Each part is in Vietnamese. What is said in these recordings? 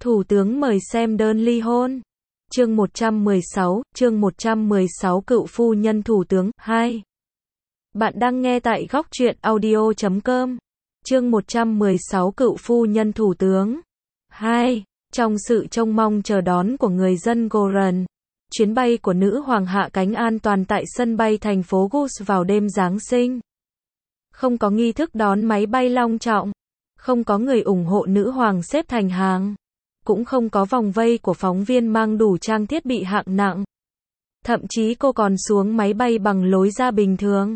Thủ tướng mời xem đơn ly hôn. Chương 116 cựu phu nhân thủ tướng 2. Bạn đang nghe tại góc truyện audio.com. Chương 116 cựu phu nhân thủ tướng 2. Trong sự trông mong chờ đón của người dân Goran, chuyến bay của nữ hoàng hạ cánh an toàn tại sân bay thành phố Gus vào đêm Giáng sinh. Không có nghi thức đón máy bay long trọng, không có người ủng hộ nữ hoàng xếp thành hàng, cũng không có vòng vây của phóng viên mang đủ trang thiết bị hạng nặng. Thậm chí cô còn xuống máy bay bằng lối ra bình thường.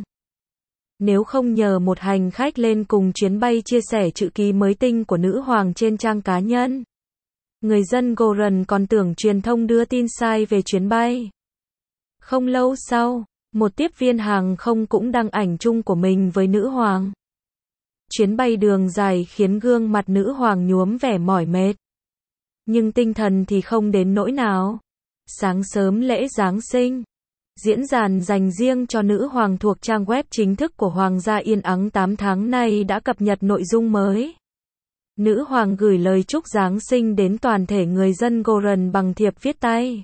Nếu không nhờ một hành khách lên cùng chuyến bay chia sẻ chữ ký mới tinh của nữ hoàng trên trang cá nhân, người dân Goran còn tưởng truyền thông đưa tin sai về chuyến bay. Không lâu sau, một tiếp viên hàng không cũng đăng ảnh chung của mình với nữ hoàng. Chuyến bay đường dài khiến gương mặt nữ hoàng nhuốm vẻ mỏi mệt. Nhưng tinh thần thì không đến nỗi nào. Sáng sớm lễ Giáng sinh, diễn đàn dành riêng cho nữ hoàng thuộc trang web chính thức của Hoàng gia Yên Ắng 8 tháng nay đã cập nhật nội dung mới. Nữ hoàng gửi lời chúc Giáng sinh đến toàn thể người dân Goran bằng thiệp viết tay.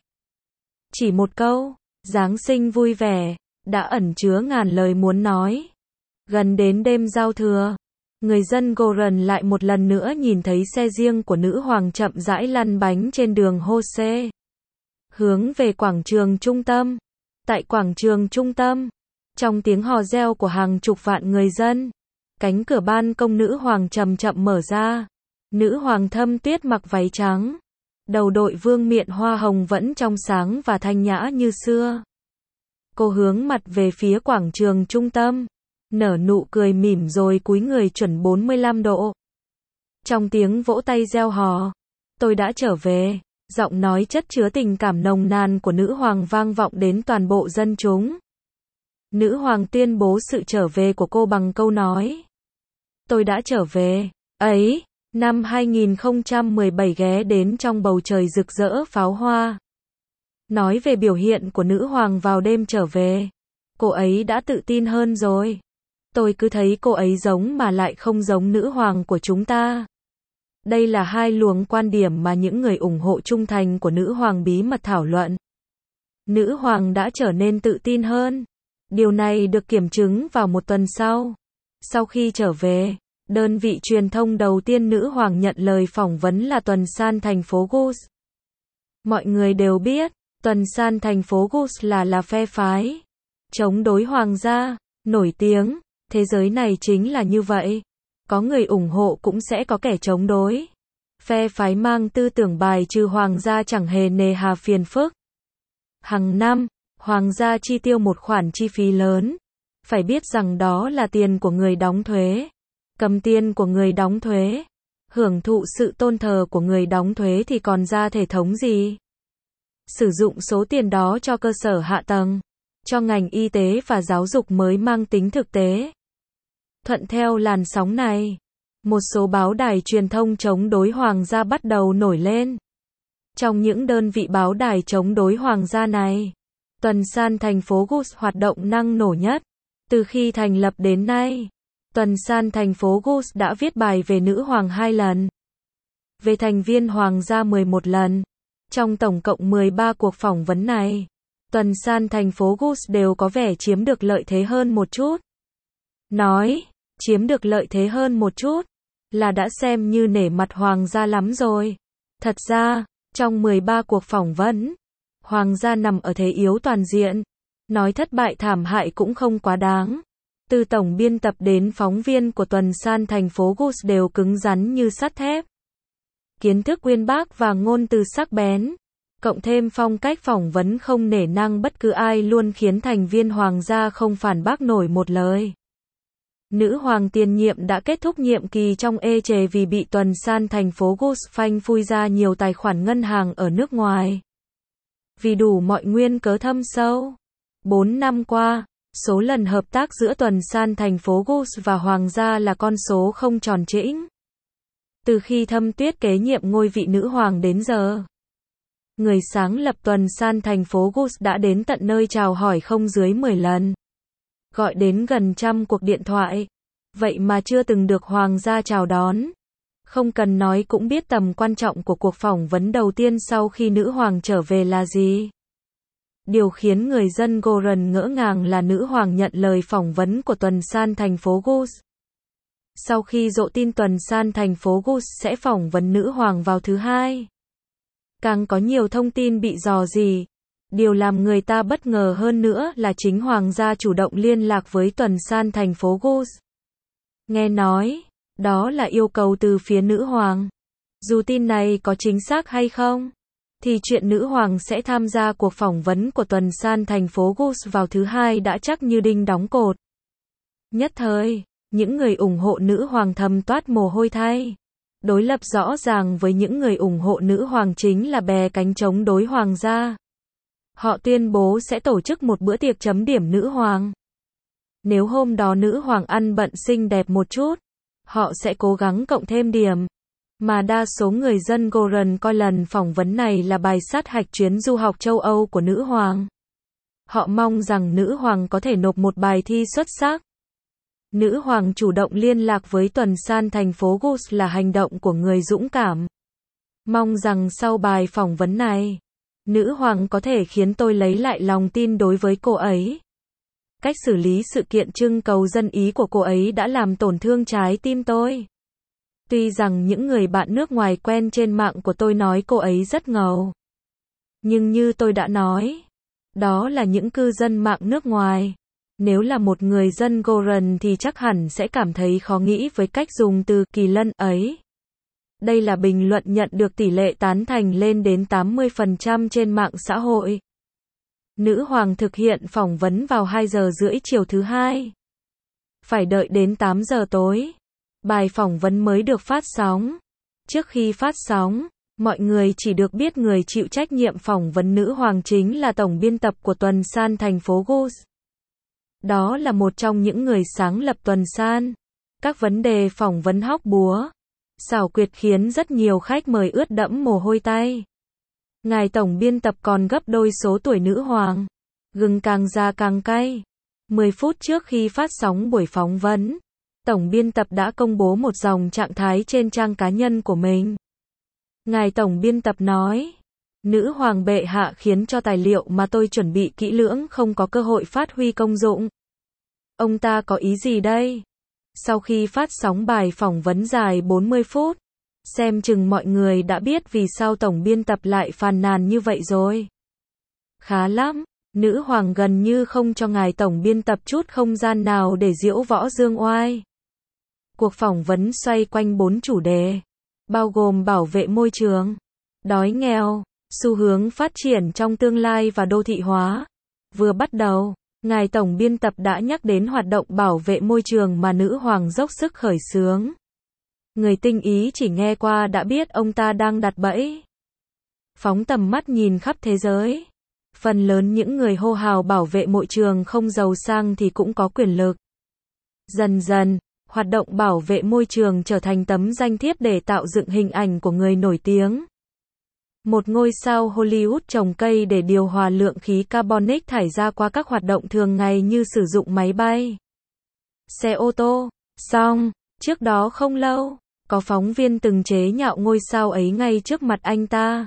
Chỉ một câu, Giáng sinh vui vẻ, đã ẩn chứa ngàn lời muốn nói. Gần đến đêm giao thừa, người dân Goran lại một lần nữa nhìn thấy xe riêng của nữ hoàng chậm rãi lăn bánh trên đường Jose, hướng về quảng trường trung tâm. Tại quảng trường trung tâm, trong tiếng hò reo của hàng chục vạn người dân, cánh cửa ban công nữ hoàng chậm chậm mở ra. Nữ hoàng Thâm Tuyết mặc váy trắng, đầu đội vương miện hoa hồng vẫn trong sáng và thanh nhã như xưa. Cô hướng mặt về phía quảng trường trung tâm, nở nụ cười mỉm rồi cúi người chuẩn 45 độ. Trong tiếng vỗ tay reo hò, tôi đã trở về, giọng nói chất chứa tình cảm nồng nàn của nữ hoàng vang vọng đến toàn bộ dân chúng. Nữ hoàng tuyên bố sự trở về của cô bằng câu nói: tôi đã trở về, ấy, năm 2017 ghé đến trong bầu trời rực rỡ pháo hoa. Nói về biểu hiện của nữ hoàng vào đêm trở về, cô ấy đã tự tin hơn rồi. Tôi cứ thấy cô ấy giống mà lại không giống nữ hoàng của chúng ta. Đây là hai luồng quan điểm mà những người ủng hộ trung thành của nữ hoàng bí mật thảo luận. Nữ hoàng đã trở nên tự tin hơn. Điều này được kiểm chứng vào một tuần sau. Sau khi trở về, đơn vị truyền thông đầu tiên nữ hoàng nhận lời phỏng vấn là Tuần San thành phố Gus. Mọi người đều biết, Tuần San thành phố Gus là phe phái chống đối hoàng gia, nổi tiếng. Thế giới này chính là như vậy. Có người ủng hộ cũng sẽ có kẻ chống đối. Phe phái mang tư tưởng bài trừ hoàng gia chẳng hề nề hà phiền phức. Hàng năm, hoàng gia chi tiêu một khoản chi phí lớn. Phải biết rằng đó là tiền của người đóng thuế. Cầm tiền của người đóng thuế, hưởng thụ sự tôn thờ của người đóng thuế thì còn ra thể thống gì? Sử dụng số tiền đó cho cơ sở hạ tầng, cho ngành y tế và giáo dục mới mang tính thực tế. Thuận theo làn sóng này, một số báo đài truyền thông chống đối hoàng gia bắt đầu nổi lên. Trong những đơn vị báo đài chống đối hoàng gia này, Tuần San thành phố Gus hoạt động năng nổ nhất. Từ khi thành lập đến nay, Tuần San thành phố Gus đã viết bài về nữ hoàng 2 lần. Về thành viên hoàng gia 11 lần. Trong tổng cộng 13 cuộc phỏng vấn này, Tuần San thành phố Gus đều có vẻ chiếm được lợi thế hơn một chút. Nói, chiếm được lợi thế hơn một chút, là đã xem như nể mặt hoàng gia lắm rồi. Thật ra, trong 13 cuộc phỏng vấn, hoàng gia nằm ở thế yếu toàn diện. Nói thất bại thảm hại cũng không quá đáng. Từ tổng biên tập đến phóng viên của Tuần San thành phố Gus đều cứng rắn như sắt thép. Kiến thức uyên bác và ngôn từ sắc bén, cộng thêm phong cách phỏng vấn không nể nang bất cứ ai luôn khiến thành viên hoàng gia không phản bác nổi một lời. Nữ hoàng tiền nhiệm đã kết thúc nhiệm kỳ trong ê chề vì bị Tuần San thành phố Gus phanh phui ra nhiều tài khoản ngân hàng ở nước ngoài. Vì đủ mọi nguyên cớ thâm sâu, 4 năm qua, số lần hợp tác giữa Tuần San thành phố Gus và hoàng gia là con số không tròn trĩnh. Từ khi Thâm Tuyết kế nhiệm ngôi vị nữ hoàng đến giờ, người sáng lập Tuần San thành phố Gus đã đến tận nơi chào hỏi không dưới 10 lần. Gọi đến gần 100 cuộc điện thoại. Vậy mà chưa từng được hoàng gia chào đón. Không cần nói cũng biết tầm quan trọng của cuộc phỏng vấn đầu tiên sau khi nữ hoàng trở về là gì. Điều khiến người dân Goran ngỡ ngàng là nữ hoàng nhận lời phỏng vấn của tuần san thành phố Gus. Sau khi rộ tin tuần san thành phố Gus sẽ phỏng vấn nữ hoàng vào thứ Hai, càng có nhiều thông tin bị rò rỉ. Điều làm người ta bất ngờ hơn nữa là chính hoàng gia chủ động liên lạc với tuần san thành phố Gus. Nghe nói, đó là yêu cầu từ phía nữ hoàng. Dù tin này có chính xác hay không, thì chuyện nữ hoàng sẽ tham gia cuộc phỏng vấn của tuần san thành phố Gus vào thứ Hai đã chắc như đinh đóng cột. Nhất thời, những người ủng hộ nữ hoàng thầm toát mồ hôi thay. Đối lập rõ ràng với những người ủng hộ nữ hoàng chính là bè cánh chống đối hoàng gia. Họ tuyên bố sẽ tổ chức một bữa tiệc chấm điểm nữ hoàng. Nếu hôm đó nữ hoàng ăn bận xinh đẹp một chút, họ sẽ cố gắng cộng thêm điểm. Mà đa số người dân Goran coi lần phỏng vấn này là bài sát hạch chuyến du học châu Âu của nữ hoàng. Họ mong rằng nữ hoàng có thể nộp một bài thi xuất sắc. Nữ hoàng chủ động liên lạc với tuần san thành phố Gus là hành động của người dũng cảm. Mong rằng sau bài phỏng vấn này, nữ hoàng có thể khiến tôi lấy lại lòng tin đối với cô ấy. Cách xử lý sự kiện trưng cầu dân ý của cô ấy đã làm tổn thương trái tim tôi. Tuy rằng những người bạn nước ngoài quen trên mạng của tôi nói cô ấy rất ngầu. Nhưng như tôi đã nói, đó là những cư dân mạng nước ngoài. Nếu là một người dân Goran thì chắc hẳn sẽ cảm thấy khó nghĩ với cách dùng từ kỳ lân ấy. Đây là bình luận nhận được tỷ lệ tán thành lên đến 80% trên mạng xã hội. Nữ hoàng thực hiện phỏng vấn vào 2 giờ rưỡi chiều thứ Hai. Phải đợi đến 8 giờ tối, bài phỏng vấn mới được phát sóng. Trước khi phát sóng, mọi người chỉ được biết người chịu trách nhiệm phỏng vấn nữ hoàng chính là tổng biên tập của tuần san thành phố Gus. Đó là một trong những người sáng lập tuần san. Các vấn đề phỏng vấn hóc búa, xảo quyệt khiến rất nhiều khách mời ướt đẫm mồ hôi tay. Ngài tổng biên tập còn gấp đôi số tuổi nữ hoàng. Gừng càng già càng cay. 10 phút trước khi phát sóng buổi phỏng vấn, tổng biên tập đã công bố một dòng trạng thái trên trang cá nhân của mình. Ngài tổng biên tập nói, nữ hoàng bệ hạ khiến cho tài liệu mà tôi chuẩn bị kỹ lưỡng không có cơ hội phát huy công dụng. Ông ta có ý gì đây? Sau khi phát sóng bài phỏng vấn dài 40 phút, xem chừng mọi người đã biết vì sao tổng biên tập lại phàn nàn như vậy rồi. Khá lắm, nữ hoàng gần như không cho ngài tổng biên tập chút không gian nào để diễu võ dương oai. Cuộc phỏng vấn xoay quanh 4 chủ đề, bao gồm bảo vệ môi trường, đói nghèo, xu hướng phát triển trong tương lai và đô thị hóa. Vừa bắt đầu, ngài tổng biên tập đã nhắc đến hoạt động bảo vệ môi trường mà nữ hoàng dốc sức khởi xướng. Người tinh ý chỉ nghe qua đã biết ông ta đang đặt bẫy. Phóng tầm mắt nhìn khắp thế giới, phần lớn những người hô hào bảo vệ môi trường không giàu sang thì cũng có quyền lực. Dần dần, hoạt động bảo vệ môi trường trở thành tấm danh thiếp để tạo dựng hình ảnh của người nổi tiếng. Một ngôi sao Hollywood trồng cây để điều hòa lượng khí carbonic thải ra qua các hoạt động thường ngày như sử dụng máy bay, xe ô tô. Xong, trước đó không lâu, có phóng viên từng chế nhạo ngôi sao ấy ngay trước mặt anh ta.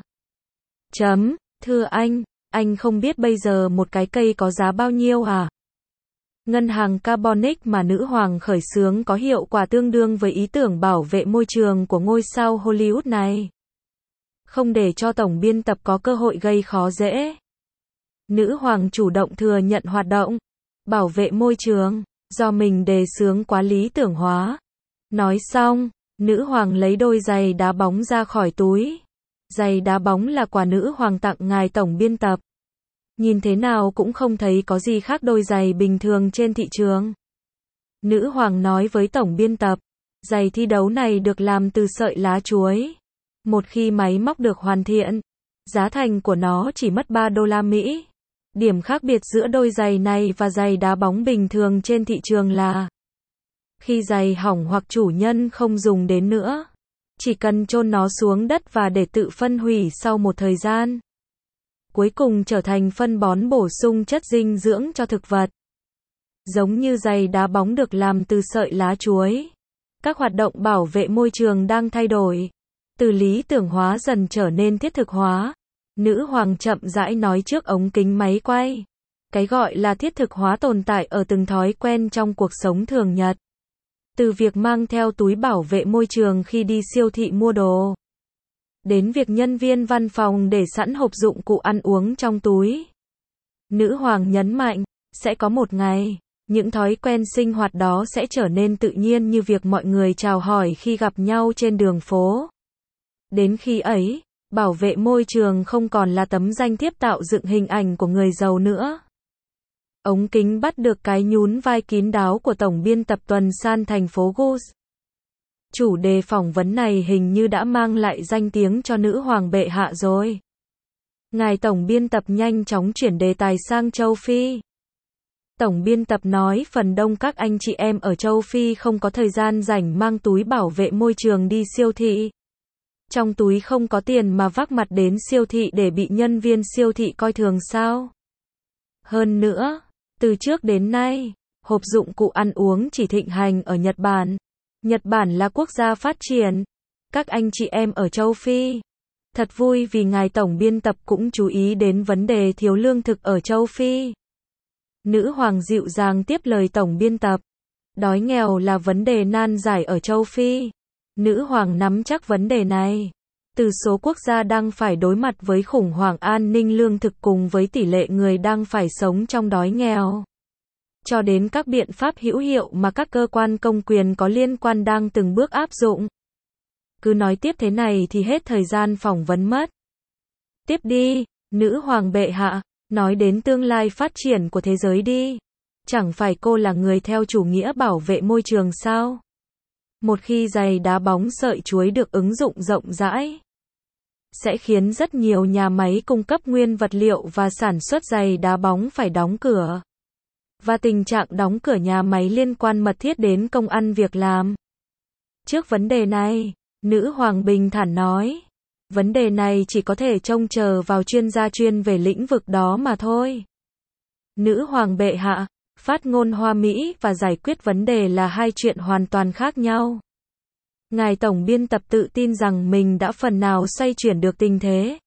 Thưa anh không biết bây giờ một cái cây có giá bao nhiêu à? Ngân hàng carbonic mà nữ hoàng khởi xướng có hiệu quả tương đương với ý tưởng bảo vệ môi trường của ngôi sao Hollywood này. Không để cho tổng biên tập có cơ hội gây khó dễ, nữ hoàng chủ động thừa nhận hoạt động bảo vệ môi trường do mình đề xướng quá lý tưởng hóa. Nói xong, nữ hoàng lấy đôi giày đá bóng ra khỏi túi. Giày đá bóng là quà nữ hoàng tặng ngài tổng biên tập. Nhìn thế nào cũng không thấy có gì khác đôi giày bình thường trên thị trường. Nữ hoàng nói với tổng biên tập, giày thi đấu này được làm từ sợi lá chuối. Một khi máy móc được hoàn thiện, giá thành của nó chỉ mất 3 đô la Mỹ. Điểm khác biệt giữa đôi giày này và giày đá bóng bình thường trên thị trường là khi giày hỏng hoặc chủ nhân không dùng đến nữa, chỉ cần chôn nó xuống đất và để tự phân hủy sau một thời gian. Cuối cùng trở thành phân bón bổ sung chất dinh dưỡng cho thực vật. Giống như giày đá bóng được làm từ sợi lá chuối, Các hoạt động bảo vệ môi trường đang thay đổi. Từ lý tưởng hóa dần trở nên thiết thực hóa. Nữ hoàng chậm rãi nói trước ống kính máy quay. Cái gọi là thiết thực hóa tồn tại ở từng thói quen trong cuộc sống thường nhật. Từ việc mang theo túi bảo vệ môi trường khi đi siêu thị mua đồ, đến việc nhân viên văn phòng để sẵn hộp dụng cụ ăn uống trong túi. Nữ hoàng nhấn mạnh, sẽ có một ngày, những thói quen sinh hoạt đó sẽ trở nên tự nhiên như việc mọi người chào hỏi khi gặp nhau trên đường phố. Đến khi ấy, bảo vệ môi trường không còn là tấm danh thiếp tạo dựng hình ảnh của người giàu nữa. Ống kính bắt được cái nhún vai kín đáo của tổng biên tập tuần san thành phố Gus. Chủ đề phỏng vấn này hình như đã mang lại danh tiếng cho nữ hoàng bệ hạ rồi. Ngài tổng biên tập nhanh chóng chuyển đề tài sang châu Phi. Tổng biên tập nói phần đông các anh chị em ở châu Phi không có thời gian rảnh mang túi bảo vệ môi trường đi siêu thị. Trong túi không có tiền mà vác mặt đến siêu thị để bị nhân viên siêu thị coi thường sao? Hơn nữa, từ trước đến nay, hộp dụng cụ ăn uống chỉ thịnh hành ở Nhật Bản. Nhật Bản là quốc gia phát triển. Các anh chị em ở châu Phi. Thật vui vì ngài tổng biên tập cũng chú ý đến vấn đề thiếu lương thực ở châu Phi. Nữ hoàng dịu dàng tiếp lời tổng biên tập. Đói nghèo là vấn đề nan giải ở châu Phi. Nữ hoàng nắm chắc vấn đề này. Từ số quốc gia đang phải đối mặt với khủng hoảng an ninh lương thực cùng với tỷ lệ người đang phải sống trong đói nghèo, cho đến các biện pháp hữu hiệu mà các cơ quan công quyền có liên quan đang từng bước áp dụng. Cứ nói tiếp thế này thì hết thời gian phỏng vấn mất. Tiếp đi, nữ hoàng bệ hạ, nói đến tương lai phát triển của thế giới đi. Chẳng phải cô là người theo chủ nghĩa bảo vệ môi trường sao? Một khi giày đá bóng sợi chuối được ứng dụng rộng rãi, sẽ khiến rất nhiều nhà máy cung cấp nguyên vật liệu và sản xuất giày đá bóng phải đóng cửa. Và tình trạng đóng cửa nhà máy liên quan mật thiết đến công ăn việc làm. Trước vấn đề này, nữ hoàng bình thản nói, vấn đề này chỉ có thể trông chờ vào chuyên gia chuyên về lĩnh vực đó mà thôi. Nữ hoàng bệ hạ, phát ngôn hoa mỹ và giải quyết vấn đề là hai chuyện hoàn toàn khác nhau. Ngài tổng biên tập tự tin rằng mình đã phần nào xoay chuyển được tình thế.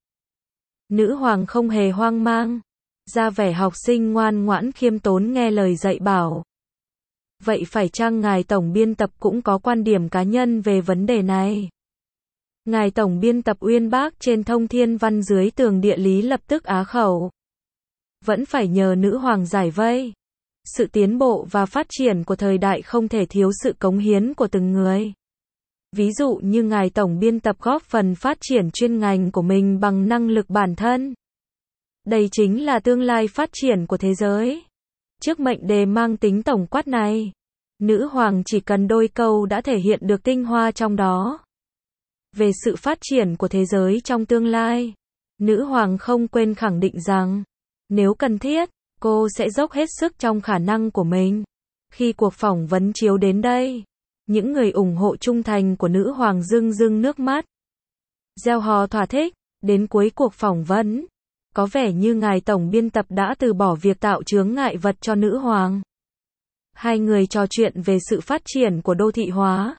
Nữ hoàng không hề hoang mang, ra vẻ học sinh ngoan ngoãn khiêm tốn nghe lời dạy bảo. Vậy phải chăng ngài tổng biên tập cũng có quan điểm cá nhân về vấn đề này? Ngài tổng biên tập uyên bác trên thông thiên văn dưới tường địa lý lập tức á khẩu. Vẫn phải nhờ nữ hoàng giải vây. Sự tiến bộ và phát triển của thời đại không thể thiếu sự cống hiến của từng người. Ví dụ như ngài tổng biên tập góp phần phát triển chuyên ngành của mình bằng năng lực bản thân. Đây chính là tương lai phát triển của thế giới. Trước mệnh đề mang tính tổng quát này, nữ hoàng chỉ cần đôi câu đã thể hiện được tinh hoa trong đó. Về sự phát triển của thế giới trong tương lai, nữ hoàng không quên khẳng định rằng, nếu cần thiết, cô sẽ dốc hết sức trong khả năng của mình. Khi cuộc phỏng vấn chiếu đến đây, những người ủng hộ trung thành của nữ hoàng rưng rưng nước mắt, reo hò thỏa thích. Đến cuối cuộc phỏng vấn, có vẻ như ngài tổng biên tập đã từ bỏ việc tạo chướng ngại vật cho nữ hoàng. Hai người trò chuyện về sự phát triển của đô thị hóa.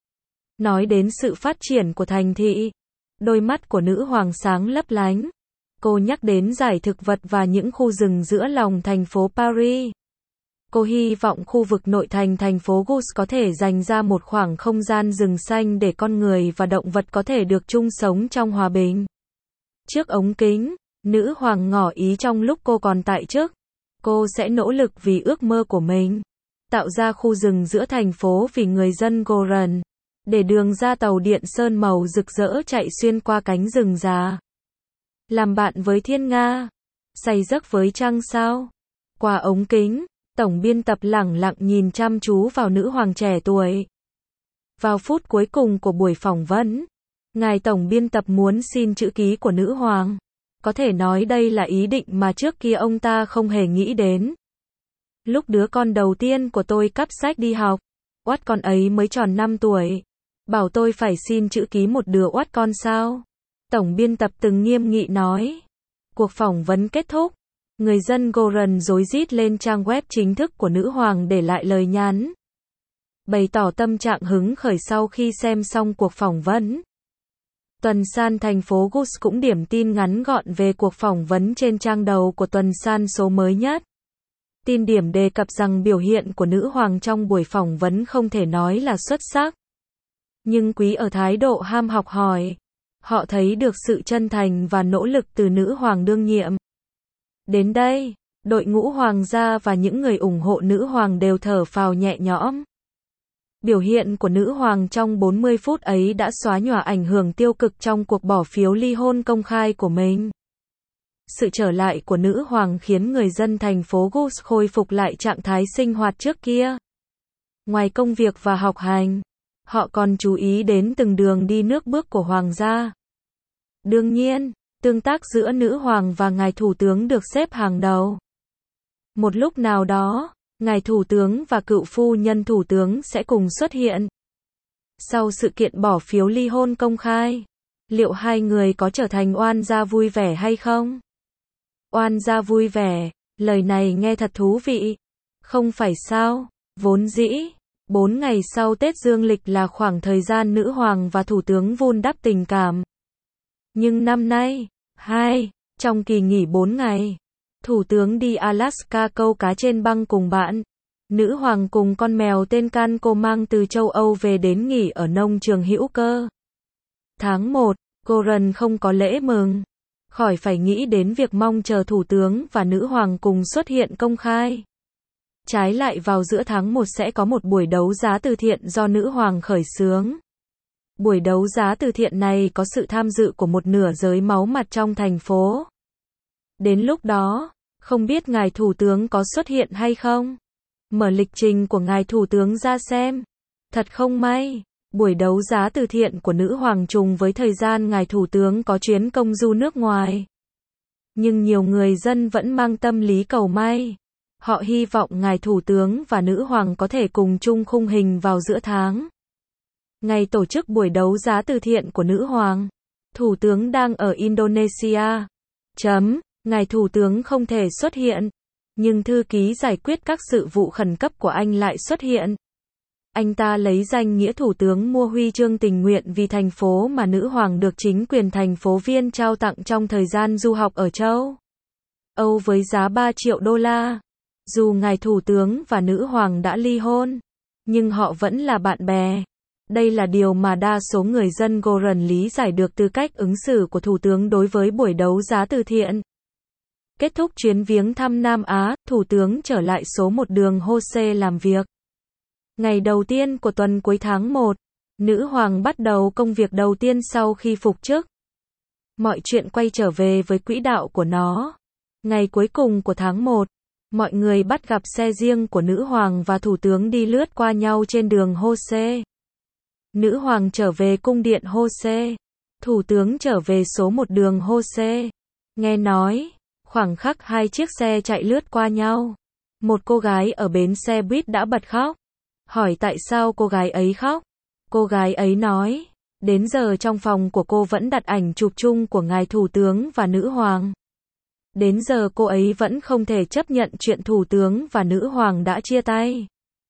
Nói đến sự phát triển của thành thị, đôi mắt của nữ hoàng sáng lấp lánh. Cô nhắc đến giải thực vật và những khu rừng giữa lòng thành phố Paris. Cô hy vọng khu vực nội thành thành phố Gus có thể dành ra một khoảng không gian rừng xanh để con người và động vật có thể được chung sống trong hòa bình. Trước ống kính, nữ hoàng ngỏ ý trong lúc cô còn tại chức, cô sẽ nỗ lực vì ước mơ của mình, tạo ra khu rừng giữa thành phố vì người dân Goran, để đường ra tàu điện sơn màu rực rỡ chạy xuyên qua cánh rừng già. Làm bạn với thiên nga, say giấc với trăng sao. Qua ống kính, tổng biên tập lẳng lặng nhìn chăm chú vào nữ hoàng trẻ tuổi. Vào phút cuối cùng của buổi phỏng vấn, ngài tổng biên tập muốn xin chữ ký của nữ hoàng. Có thể nói đây là ý định mà trước kia ông ta không hề nghĩ đến. Lúc đứa con đầu tiên của tôi cắp sách đi học, oát con ấy mới tròn 5 tuổi. Bảo tôi phải xin chữ ký một đứa oát con sao? Tổng biên tập từng nghiêm nghị nói. Cuộc phỏng vấn kết thúc. Người dân Goran rối rít lên trang web chính thức của nữ hoàng để lại lời nhắn. bày tỏ tâm trạng hứng khởi sau khi xem xong cuộc phỏng vấn. Tuần san thành phố Gus cũng điểm tin ngắn gọn về cuộc phỏng vấn trên trang đầu của tuần san số mới nhất. Tin điểm đề cập rằng biểu hiện của nữ hoàng trong buổi phỏng vấn không thể nói là xuất sắc. Nhưng quý ở thái độ ham học hỏi. Họ thấy được sự chân thành và nỗ lực từ nữ hoàng đương nhiệm. Đến đây, đội ngũ hoàng gia và những người ủng hộ nữ hoàng đều thở phào nhẹ nhõm. Biểu hiện của nữ hoàng trong 40 phút ấy đã xóa nhòa ảnh hưởng tiêu cực trong cuộc bỏ phiếu ly hôn công khai của mình. Sự trở lại của nữ hoàng khiến người dân thành phố Gus khôi phục lại trạng thái sinh hoạt trước kia. Ngoài công việc và học hành, họ còn chú ý đến từng đường đi nước bước của hoàng gia. Đương nhiên, tương tác giữa nữ hoàng và ngài thủ tướng được xếp hàng đầu. Một lúc nào đó, ngài thủ tướng và cựu phu nhân thủ tướng sẽ cùng xuất hiện. Sau sự kiện bỏ phiếu ly hôn công khai, liệu hai người có trở thành oan gia vui vẻ hay không? Oan gia vui vẻ, lời này nghe thật thú vị. Không phải sao? Vốn dĩ, 4 ngày sau Tết Dương lịch là khoảng thời gian nữ hoàng và thủ tướng vun đắp tình cảm. Nhưng năm nay, trong kỳ nghỉ 4 ngày, thủ tướng đi Alaska câu cá trên băng cùng bạn. Nữ hoàng cùng con mèo tên Can cô mang từ châu Âu về đến nghỉ ở nông trường hữu cơ. Tháng 1, Goran không có lễ mừng. Khỏi phải nghĩ đến việc mong chờ thủ tướng và nữ hoàng cùng xuất hiện công khai. Trái lại vào giữa tháng 1 sẽ có một buổi đấu giá từ thiện do nữ hoàng khởi xướng. Buổi đấu giá từ thiện này có sự tham dự của một nửa giới máu mặt trong thành phố. Đến lúc đó, không biết ngài thủ tướng có xuất hiện hay không? Mở lịch trình của ngài thủ tướng ra xem. Thật không may, buổi đấu giá từ thiện của nữ hoàng trùng với thời gian ngài thủ tướng có chuyến công du nước ngoài. Nhưng nhiều người dân vẫn mang tâm lý cầu may. Họ hy vọng ngài thủ tướng và nữ hoàng có thể cùng chung khung hình vào giữa tháng. Ngày tổ chức buổi đấu giá từ thiện của nữ hoàng, thủ tướng đang ở Indonesia. Ngài thủ tướng không thể xuất hiện, nhưng thư ký giải quyết các sự vụ khẩn cấp của anh lại xuất hiện. Anh ta lấy danh nghĩa thủ tướng mua huy chương tình nguyện vì thành phố mà nữ hoàng được chính quyền thành phố Viên trao tặng trong thời gian du học ở châu Âu với giá 3 triệu đô la. Dù ngài thủ tướng và nữ hoàng đã ly hôn, nhưng họ vẫn là bạn bè. Đây là điều mà đa số người dân Goran lý giải được từ cách ứng xử của thủ tướng đối với buổi đấu giá từ thiện. Kết thúc chuyến viếng thăm Nam Á, thủ tướng trở lại số 1 đường Hose làm việc. Ngày đầu tiên của tuần cuối tháng 1, nữ hoàng bắt đầu công việc đầu tiên sau khi phục chức. Mọi chuyện quay trở về với quỹ đạo của nó. Ngày cuối cùng của tháng 1, mọi người bắt gặp xe riêng của nữ hoàng và thủ tướng đi lướt qua nhau trên đường Hose. Nữ hoàng trở về cung điện Hose. Thủ tướng trở về số 1 đường Hose. Nghe nói, khoảng khắc hai chiếc xe chạy lướt qua nhau, một cô gái ở bến xe buýt đã bật khóc. Hỏi tại sao cô gái ấy khóc? Cô gái ấy nói, đến giờ trong phòng của cô vẫn đặt ảnh chụp chung của ngài thủ tướng và nữ hoàng. Đến giờ cô ấy vẫn không thể chấp nhận chuyện thủ tướng và nữ hoàng đã chia tay.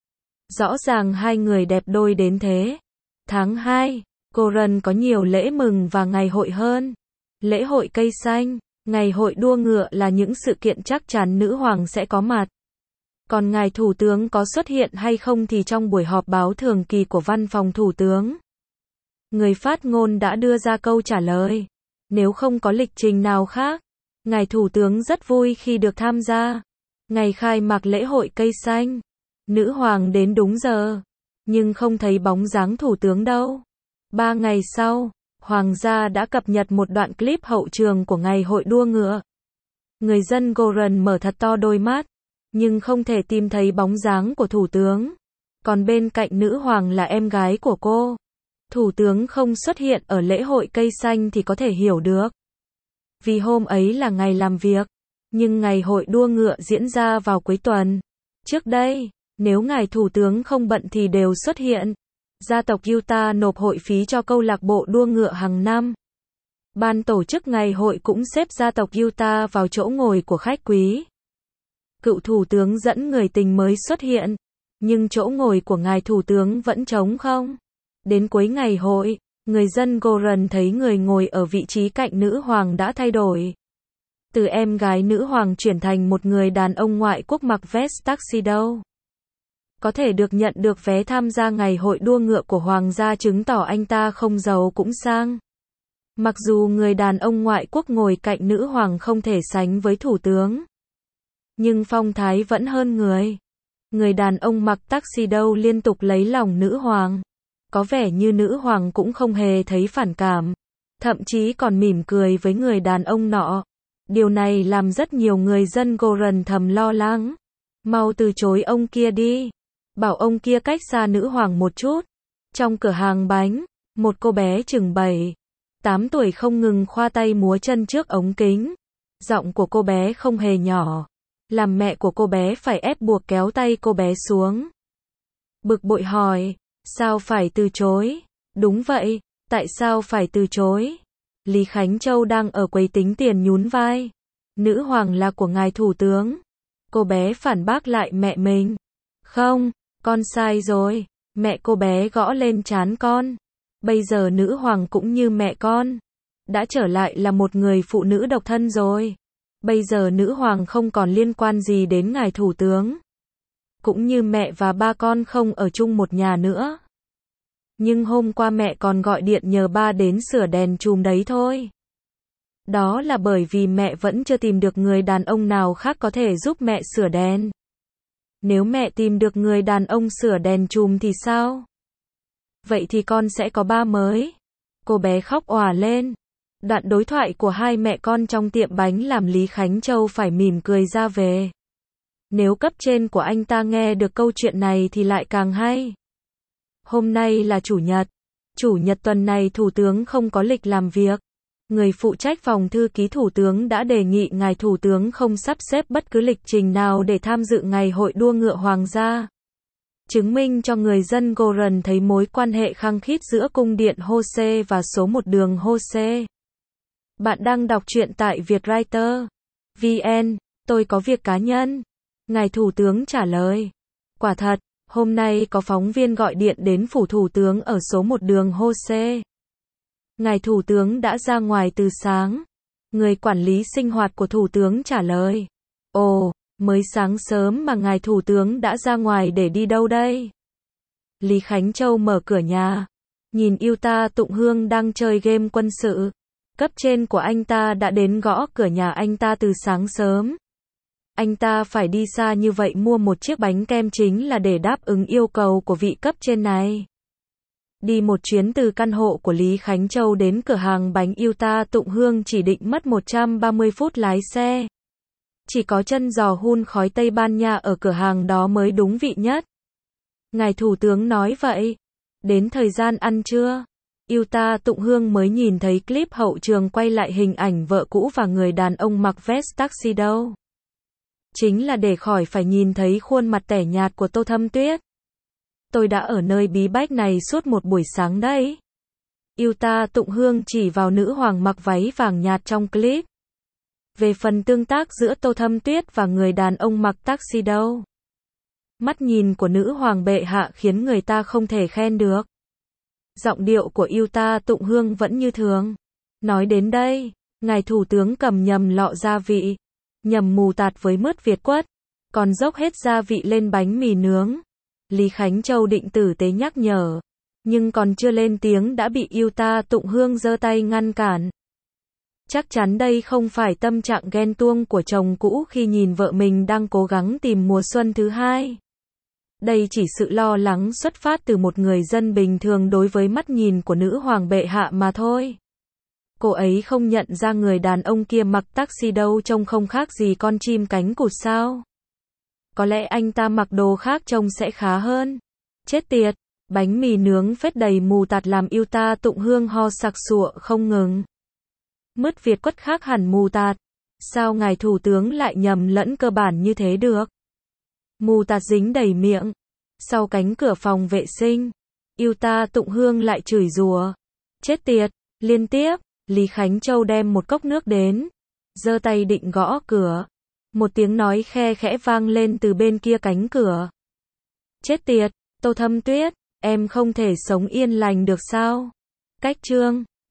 Rõ ràng hai người đẹp đôi đến thế. Tháng 2, Goran có nhiều lễ mừng và ngày hội hơn. Lễ hội cây xanh, ngày hội đua ngựa là những sự kiện chắc chắn nữ hoàng sẽ có mặt. Còn ngài thủ tướng có xuất hiện hay không thì trong buổi họp báo thường kỳ của văn phòng thủ tướng, người phát ngôn đã đưa ra câu trả lời. Nếu không có lịch trình nào khác, ngài thủ tướng rất vui khi được tham gia. Ngày khai mạc lễ hội cây xanh, nữ hoàng đến đúng giờ, nhưng không thấy bóng dáng thủ tướng đâu. 3 ngày sau, hoàng gia đã cập nhật một đoạn clip hậu trường của ngày hội đua ngựa. Người dân Goran mở thật to đôi mắt, nhưng không thể tìm thấy bóng dáng của thủ tướng. Còn bên cạnh nữ hoàng là em gái của cô. Thủ tướng không xuất hiện ở lễ hội cây xanh thì có thể hiểu được. Vì hôm ấy là ngày làm việc, nhưng ngày hội đua ngựa diễn ra vào cuối tuần. Trước đây, nếu ngài thủ tướng không bận thì đều xuất hiện. Gia tộc Utah nộp hội phí cho câu lạc bộ đua ngựa hàng năm. Ban tổ chức ngày hội cũng xếp gia tộc Utah vào chỗ ngồi của khách quý. Cựu thủ tướng dẫn người tình mới xuất hiện. nhưng chỗ ngồi của ngài thủ tướng vẫn trống không. Đến cuối ngày hội, người dân Goron thấy người ngồi ở vị trí cạnh nữ hoàng đã thay đổi. Từ em gái nữ hoàng chuyển thành một người đàn ông ngoại quốc mặc vest tuxedo. Có thể được nhận được vé tham gia ngày hội đua ngựa của hoàng gia chứng tỏ anh ta không giàu cũng sang. Mặc dù người đàn ông ngoại quốc ngồi cạnh nữ hoàng không thể sánh với thủ tướng, nhưng phong thái vẫn hơn người. Người đàn ông mặc tuxedo liên tục lấy lòng nữ hoàng. Có vẻ như nữ hoàng cũng không hề thấy phản cảm, thậm chí còn mỉm cười với người đàn ông nọ. Điều này làm rất nhiều người dân Goron thầm lo lắng. Mau từ chối ông kia đi. Bảo ông kia cách xa nữ hoàng một chút. Trong cửa hàng bánh, một cô bé chừng 7-8 tuổi không ngừng khoa tay múa chân trước ống kính. Giọng của cô bé không hề nhỏ, làm mẹ của cô bé phải ép buộc kéo tay cô bé xuống. Bực bội hỏi, sao phải từ chối? Đúng vậy, tại sao phải từ chối? Lý Khánh Châu đang ở quầy tính tiền nhún vai. Nữ hoàng là của ngài thủ tướng. Cô bé phản bác lại mẹ mình. Không, con sai rồi. Mẹ cô bé gõ lên trán con. Bây giờ nữ hoàng cũng như mẹ con, đã trở lại là một người phụ nữ độc thân rồi. Bây giờ nữ hoàng không còn liên quan gì đến ngài thủ tướng. Cũng như mẹ và ba con không ở chung một nhà nữa. Nhưng hôm qua mẹ còn gọi điện nhờ ba đến sửa đèn chùm đấy thôi. Đó là bởi vì mẹ vẫn chưa tìm được người đàn ông nào khác có thể giúp mẹ sửa đèn. Nếu mẹ tìm được người đàn ông sửa đèn chùm thì sao? Vậy thì con sẽ có ba mới. Cô bé khóc òa lên. Đoạn đối thoại của hai mẹ con trong tiệm bánh làm Lý Khánh Châu phải mỉm cười ra về. Nếu cấp trên của anh ta nghe được câu chuyện này thì lại càng hay. Hôm nay là Chủ nhật. Chủ nhật tuần này thủ tướng không có lịch làm việc. Người phụ trách phòng thư ký thủ tướng đã đề nghị ngài thủ tướng không sắp xếp bất cứ lịch trình nào để tham dự ngày hội đua ngựa hoàng gia. Chứng minh cho người dân Goron thấy mối quan hệ khăng khít giữa cung điện Hose và số 1 đường Hose. Bạn đang đọc truyện tại Vietwriter VN, tôi có việc cá nhân. Ngài thủ tướng trả lời. Quả thật, hôm nay có phóng viên gọi điện đến phủ thủ tướng ở số 1 đường Hose. Ngài thủ tướng đã ra ngoài từ sáng. Người quản lý sinh hoạt của thủ tướng trả lời. Ồ, mới sáng sớm mà ngài thủ tướng đã ra ngoài để đi đâu đây? Lý Khánh Châu mở cửa nhà, nhìn Yuta Tụng Hương đang chơi game quân sự. Cấp trên của anh ta đã đến gõ cửa nhà anh ta từ sáng sớm. Anh ta phải đi xa như vậy mua một chiếc bánh kem chính là để đáp ứng yêu cầu của vị cấp trên này. Đi một chuyến từ căn hộ của Lý Khánh Châu đến cửa hàng bánh Yuta Tụng Hương chỉ định mất 130 phút lái xe. Chỉ có chân giò hun khói Tây Ban Nha ở cửa hàng đó mới đúng vị nhất. Ngài thủ tướng nói vậy. Đến thời gian ăn trưa, Yuta Tụng Hương mới nhìn thấy clip hậu trường quay lại hình ảnh vợ cũ và người đàn ông mặc vest tuxedo. Chính là để khỏi phải nhìn thấy khuôn mặt tẻ nhạt của Tô Thâm Tuyết. Tôi đã ở nơi bí bách này suốt một buổi sáng đấy. Yuta Tụng Hương chỉ vào nữ hoàng mặc váy vàng nhạt trong clip. Về phần tương tác giữa Tô Thâm Tuyết và người đàn ông mặc tuxedo, mắt nhìn của nữ hoàng bệ hạ khiến người ta không thể khen được. Giọng điệu của Yuta Tụng Hương vẫn như thường. Nói đến đây, ngài thủ tướng cầm nhầm lọ gia vị, nhầm mù tạt với mứt Việt quất, còn dốc hết gia vị lên bánh mì nướng. Lý Khánh Châu định tử tế nhắc nhở, nhưng còn chưa lên tiếng đã bị Yuta Tụng Hương giơ tay ngăn cản. Chắc chắn đây không phải tâm trạng ghen tuông của chồng cũ khi nhìn vợ mình đang cố gắng tìm mùa xuân thứ hai. Đây chỉ sự lo lắng xuất phát từ một người dân bình thường đối với mắt nhìn của nữ hoàng bệ hạ mà thôi. Cô ấy không nhận ra người đàn ông kia mặc tuxedo trông không khác gì con chim cánh cụt sao? Có lẽ anh ta mặc đồ khác trông sẽ khá hơn. Chết tiệt, bánh mì nướng phết đầy mù tạt làm Yuta Tụng Hương ho sặc sụa không ngừng. Mứt Việt quất khác hẳn mù tạt. Sao ngài thủ tướng lại nhầm lẫn cơ bản như thế được? Mù tạt dính đầy miệng. Sau cánh cửa phòng vệ sinh, Yuta Tụng Hương lại chửi rủa. Chết tiệt, liên tiếp. Lý Khánh Châu đem một cốc nước đến, giơ tay định gõ cửa. Một tiếng nói khe khẽ vang lên từ bên kia cánh cửa. Chết tiệt, Tô Thâm Tuyết, em không thể sống yên lành được sao? Cách chương